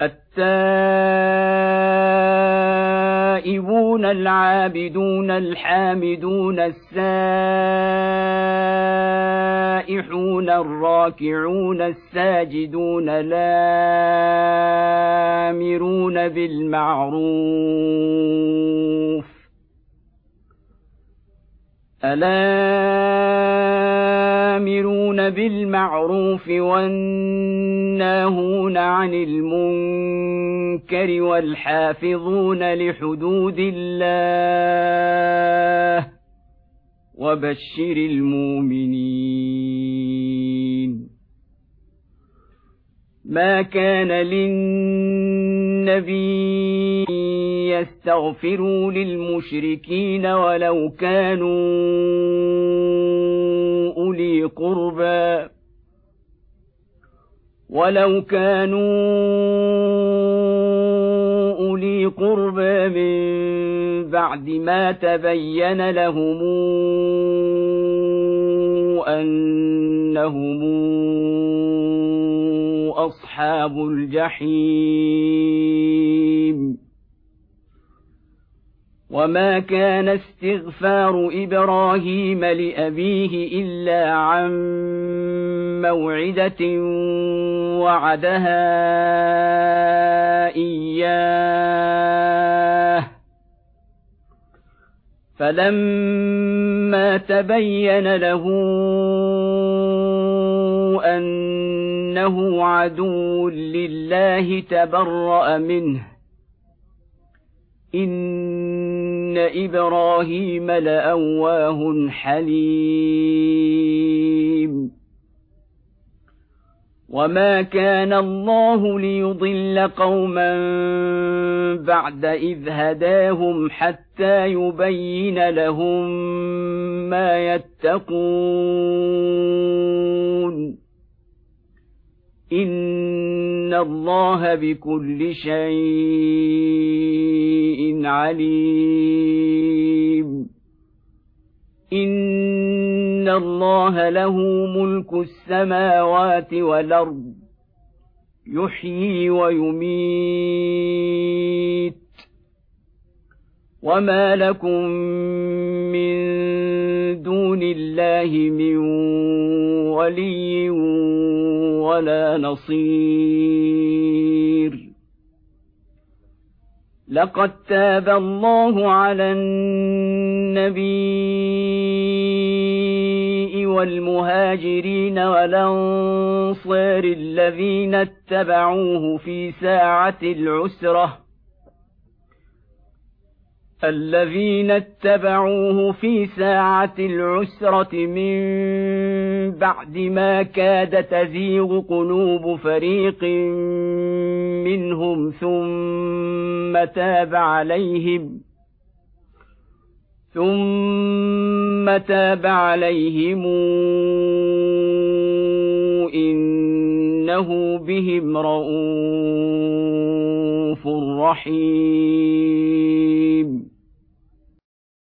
التائبون العابدون الحامدون السائحون الراكعون الساجدون الآمرون بالمعروف والناهون عن المنكر والحافظون لحدود الله وبشر المؤمنين. ما كان للنبي يستغفروا للمشركين ولو كانوا أولي قربى من بعد ما تبين لهم أنهم أصحاب الجحيم. وما كان استغفار إبراهيم لأبيه إلا عن موعدة وعدها إياه فلما تبين له أنه عدو لله تبرأ منه. إن إبراهيم لأواه حليم. وما كان الله ليضل قوما بعد إذ هداهم حتى يبين لهم ما يتقون. إن الله بكل شيء عليم. إن الله له ملك السماوات والأرض يحيي ويميت. وما لكم من دون الله من ولي ولا نصير. لقد تاب الله على النبي والمهاجرين والأنصار الذين اتبعوه في ساعة العسرة من بعد ما كاد تزيغ قلوب فريق منهم ثم تاب عليهم إنه بهم رءوف رحيم.